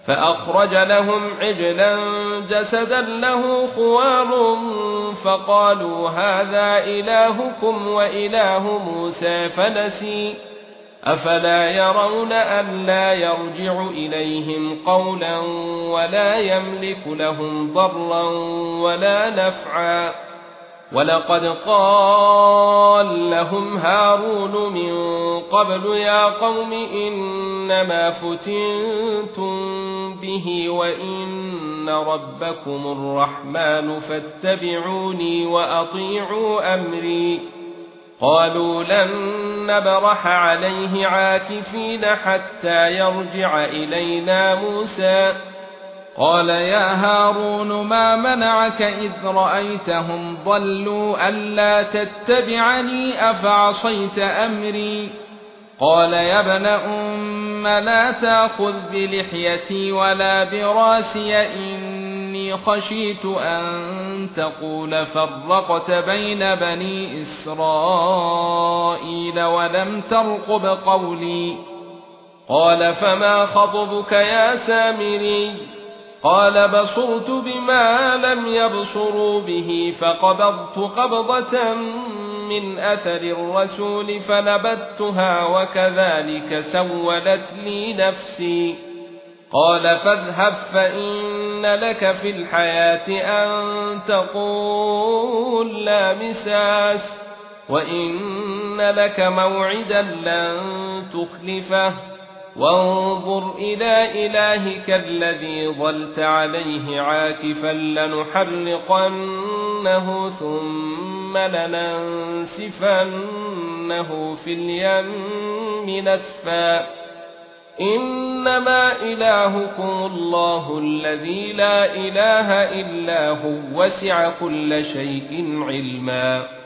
فأخرج لهم عجلا جسدا له خوار فقالوا هذا إلهكم وإله موسى فنسي أفلا يرون ألا يرجع إليهم قولا ولا يملك لهم ضرا ولا نفعا ولقد قال لهم هارون من قبل يا قوم إنما فتنتم به وإن ربكم الرحمن فاتبعوني وأطيعوا أمري قالوا لن نبرح عليه عاكفين حتى يرجع إلينا موسى قال يا هارون ما منعك إذ رأيتهم ضلوا ألا تتبعني أفعصيت أمري قال يا ابن لا تأخذ بلحيتي ولا براسي إني خشيت أن تقول فرقت بين بني إسرائيل ولم ترقب قولي قال فما خطبك يا سامري قال بصرت بما لم يبصروا به فقبضت قبضة من أثر الرسول فنبذتها وكذلك سولت لي نفسي قال فاذهب فإن لك في الحياة أن تقول لا مساس وإن لك موعدا لن تخلفه وانظر إلى إلهك الذي ظلت عليه عاكفا لنحرقنه ثم لننسفنه في اليم نسفا إنما إلهكم الله الذي لا إله إلا هو وسع كل شيء علما